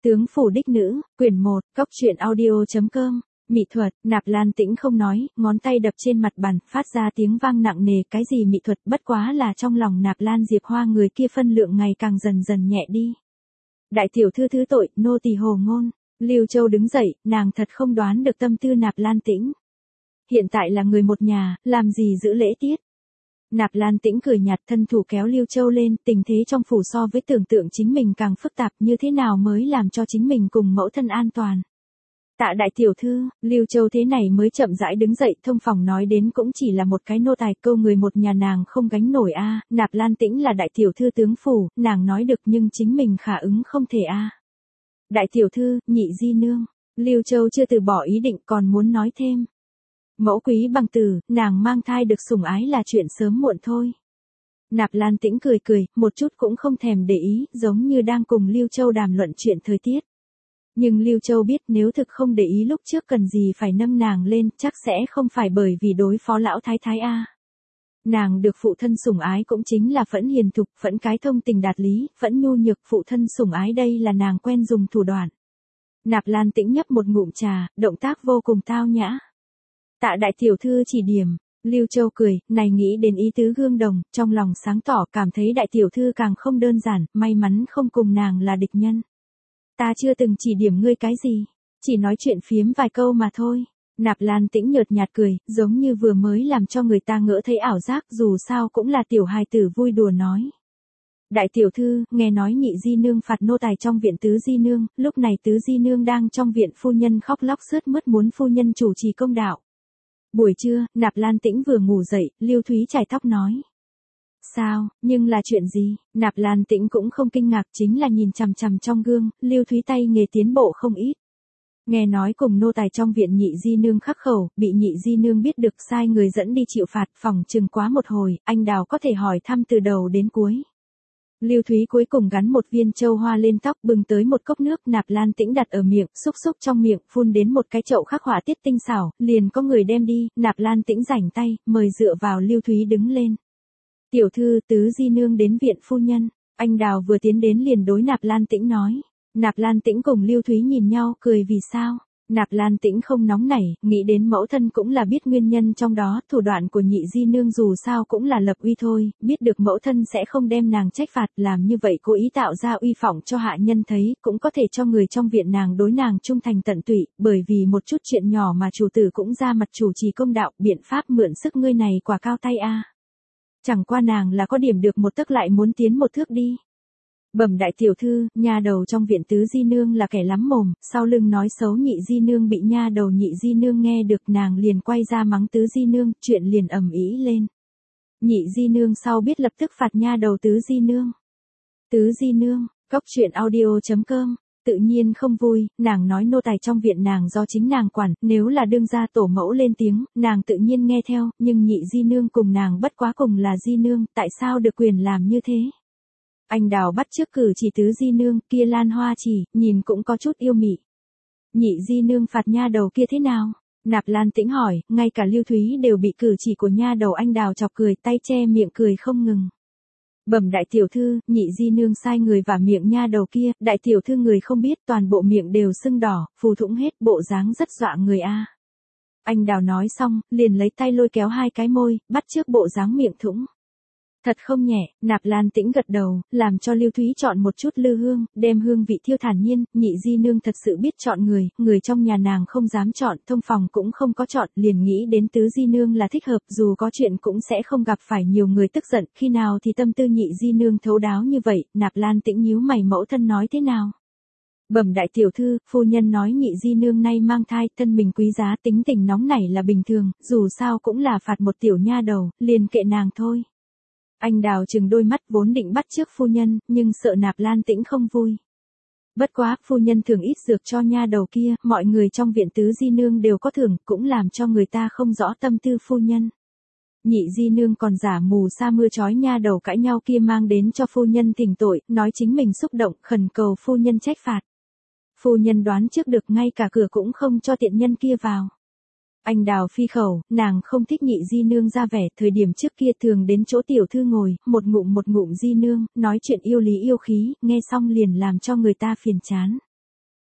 Tướng phủ đích nữ, quyển 1, cốc truyện audio.com. Mỹ thuật, Nạp Lan Tĩnh không nói, ngón tay đập trên mặt bàn, phát ra tiếng vang nặng nề. Cái gì mỹ thuật, bất quá là trong lòng Nạp Lan Diệp Hoa người kia phân lượng ngày càng dần dần nhẹ đi. Đại tiểu thư thứ tội, nô tỳ hồ ngôn. Lưu Châu đứng dậy, nàng thật không đoán được tâm tư Nạp Lan Tĩnh. Hiện tại là người một nhà, làm gì giữ lễ tiết. Nạp Lan Tĩnh cười nhạt, thân thủ kéo Lưu Châu lên, tình thế trong phủ so với tưởng tượng chính mình càng phức tạp, như thế nào mới làm cho chính mình cùng mẫu thân an toàn. Tạ đại tiểu thư, Lưu Châu thế này mới chậm rãi đứng dậy, thông phòng nói đến cũng chỉ là một cái nô tài, câu người một nhà nàng không gánh nổi a. Nạp Lan Tĩnh là đại tiểu thư tướng phủ, nàng nói được nhưng chính mình khả ứng không thể a. Đại tiểu thư, nhị di nương, Lưu Châu chưa từ bỏ ý định còn muốn nói thêm. Mẫu quý bằng từ, nàng mang thai được sủng ái là chuyện sớm muộn thôi. Nạp Lan Tĩnh cười cười, một chút cũng không thèm để ý, giống như đang cùng Lưu Châu đàm luận chuyện thời tiết. Nhưng Lưu Châu biết nếu thực không để ý lúc trước cần gì phải nâng nàng lên, chắc sẽ không phải bởi vì đối phó lão thái thái a. Nàng được phụ thân sủng ái cũng chính là phẫn hiền thục, phẫn cái thông tình đạt lý, phẫn nhu nhược, phụ thân sủng ái đây là nàng quen dùng thủ đoạn. Nạp Lan Tĩnh nhấp một ngụm trà, động tác vô cùng tao nhã. Tạ đại tiểu thư chỉ điểm. Lưu Châu cười, này nghĩ đến ý tứ gương đồng, trong lòng sáng tỏ, cảm thấy đại tiểu thư càng không đơn giản, may mắn không cùng nàng là địch nhân. Ta chưa từng chỉ điểm ngươi cái gì, chỉ nói chuyện phiếm vài câu mà thôi. Nạp Lan Tĩnh nhợt nhạt cười, giống như vừa mới làm cho người ta ngỡ thấy ảo giác, dù sao cũng là tiểu hài tử vui đùa nói. Đại tiểu thư, nghe nói nhị di nương phạt nô tài trong viện tứ di nương, lúc này tứ di nương đang trong viện, phu nhân khóc lóc sướt mướt muốn phu nhân chủ trì công đạo. Buổi trưa, Nạp Lan Tĩnh vừa ngủ dậy, Lưu Thúy chải tóc nói. Sao, nhưng là chuyện gì? Nạp Lan Tĩnh cũng không kinh ngạc, chính là nhìn chằm chằm trong gương, Lưu Thúy tay nghề tiến bộ không ít. Nghe nói cùng nô tài trong viện nhị di nương khắc khẩu, bị nhị di nương biết được sai người dẫn đi chịu phạt, phòng chừng quá một hồi, anh Đào có thể hỏi thăm từ đầu đến cuối. Lưu Thúy cuối cùng gắn một viên châu hoa lên tóc, bưng tới một cốc nước, Nạp Lan Tĩnh đặt ở miệng, xúc xúc trong miệng, phun đến một cái chậu khắc họa tiết tinh xảo, liền có người đem đi. Nạp Lan Tĩnh rảnh tay, mời dựa vào Lưu Thúy đứng lên. Tiểu thư, tứ di nương đến viện phu nhân. Anh Đào vừa tiến đến liền đối Nạp Lan Tĩnh nói. Nạp Lan Tĩnh cùng Lưu Thúy nhìn nhau, cười vì sao? Nạp Lan Tĩnh không nóng nảy, nghĩ đến mẫu thân cũng là biết nguyên nhân trong đó, thủ đoạn của nhị di nương dù sao cũng là lập uy thôi, biết được mẫu thân sẽ không đem nàng trách phạt, làm như vậy cố ý tạo ra uy phỏng cho hạ nhân thấy, cũng có thể cho người trong viện nàng đối nàng trung thành tận tụy, bởi vì một chút chuyện nhỏ mà chủ tử cũng ra mặt chủ trì công đạo, biện pháp mượn sức ngươi này quả cao tay a. Chẳng qua nàng là có điểm được một tấc lại muốn tiến một thước đi. Bẩm đại tiểu thư, nha đầu trong viện tứ di nương là kẻ lắm mồm, sau lưng nói xấu nhị di nương, bị nha đầu nhị di nương nghe được, nàng liền quay ra mắng tứ di nương, chuyện liền ầm ĩ lên. Nhị di nương sau biết lập tức phạt nha đầu tứ di nương. Tứ di nương, cốc truyện audio.com. Tự nhiên không vui, nàng nói nô tài trong viện nàng do chính nàng quản, nếu là đương gia tổ mẫu lên tiếng, nàng tự nhiên nghe theo, nhưng nhị di nương cùng nàng bất quá cùng là di nương, tại sao được quyền làm như thế? Anh Đào bắt chước cử chỉ tứ di nương, kia lan hoa chỉ, nhìn cũng có chút yêu mị. Nhị di nương phạt nha đầu kia thế nào? Nạp Lan Tĩnh hỏi, ngay cả Lưu Thúy đều bị cử chỉ của nha đầu anh Đào chọc cười, tay che miệng cười không ngừng. Bẩm đại tiểu thư, nhị di nương sai người vả miệng nha đầu kia, đại tiểu thư người không biết, toàn bộ miệng đều sưng đỏ, phù thủng hết, bộ dáng rất dọa người a. Anh Đào nói xong, liền lấy tay lôi kéo hai cái môi, bắt chước bộ dáng miệng thủng. Thật không nhẹ, Nạp Lan Tĩnh gật đầu, làm cho Lưu Thúy chọn một chút lư hương, đem hương vị thiêu thản nhiên, nhị di nương thật sự biết chọn người, người trong nhà nàng không dám chọn, thông phòng cũng không có chọn, liền nghĩ đến tứ di nương là thích hợp, dù có chuyện cũng sẽ không gặp phải nhiều người tức giận, khi nào thì tâm tư nhị di nương thấu đáo như vậy, Nạp Lan Tĩnh nhíu mày, mẫu thân nói thế nào? Bẩm đại tiểu thư, phu nhân nói nhị di nương nay mang thai, thân mình quý giá, tính tình nóng nảy là bình thường, dù sao cũng là phạt một tiểu nha đầu, liền kệ nàng thôi. Anh Đào chừng đôi mắt, vốn định bắt chước phu nhân, nhưng sợ Nạp Lan Tĩnh không vui. Bất quá, phu nhân thường ít dược cho nha đầu kia, mọi người trong viện tứ di nương đều có thưởng, cũng làm cho người ta không rõ tâm tư phu nhân. Nhị di nương còn giả mù sa mưa chói nha đầu cãi nhau kia mang đến cho phu nhân thỉnh tội, nói chính mình xúc động, khẩn cầu phu nhân trách phạt. Phu nhân đoán trước được, ngay cả cửa cũng không cho tiện nhân kia vào. Anh Đào phi khẩu, nàng không thích nhị di nương ra vẻ, thời điểm trước kia thường đến chỗ tiểu thư ngồi, một ngụm di nương, nói chuyện yêu lý yêu khí, nghe xong liền làm cho người ta phiền chán.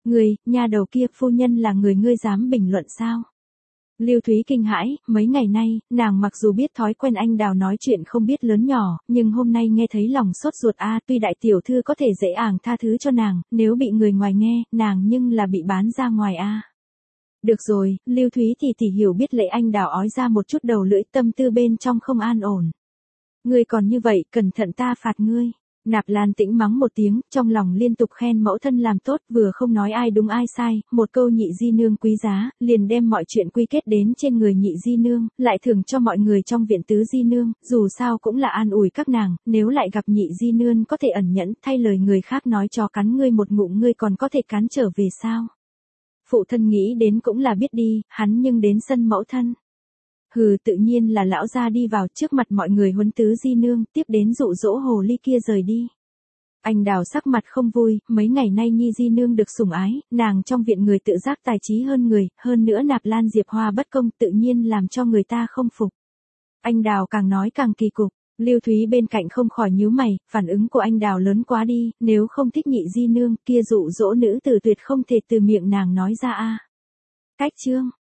Ngươi, nha đầu kia, phu nhân là người ngươi dám bình luận sao? Lưu Thúy kinh hãi, mấy ngày nay, nàng mặc dù biết thói quen anh Đào nói chuyện không biết lớn nhỏ, nhưng hôm nay nghe thấy lòng sốt ruột tuy đại tiểu thư có thể dễ dàng tha thứ cho nàng, nếu bị người ngoài nghe, nàng nhưng là bị bán ra ngoài Được rồi, Lưu Thúy thì hiểu biết lệ anh Đào ói ra một chút đầu lưỡi, tâm tư bên trong không an ổn. Ngươi còn như vậy, cẩn thận ta phạt ngươi. Nạp Lan Tĩnh mắng một tiếng, trong lòng liên tục khen mẫu thân làm tốt, vừa không nói ai đúng ai sai, một câu nhị di nương quý giá, liền đem mọi chuyện quy kết đến trên người nhị di nương, lại thưởng cho mọi người trong viện tứ di nương, dù sao cũng là an ủi các nàng, nếu lại gặp nhị di nương có thể ẩn nhẫn, thay lời người khác nói cho cắn ngươi một ngụm ngươi còn có thể cắn trở về sao? Phụ thân nghĩ đến cũng là biết đi, hắn nhưng đến sân mẫu thân. Hừ, tự nhiên là lão gia đi vào trước mặt mọi người huấn tứ di nương, tiếp đến dụ dỗ hồ ly kia rời đi. Anh Đào sắc mặt không vui, mấy ngày nay nhi di nương được sủng ái, nàng trong viện người tự giác tài trí hơn người, hơn nữa Nạp Lan Diệp Hoa bất công tự nhiên làm cho người ta không phục. Anh Đào càng nói càng kỳ cục, Lưu Thúy bên cạnh không khỏi nhíu mày, phản ứng của anh Đào lớn quá đi, nếu không thích nhị di nương, kia dụ dỗ nữ tử tuyệt không thể từ miệng nàng nói ra Cách chương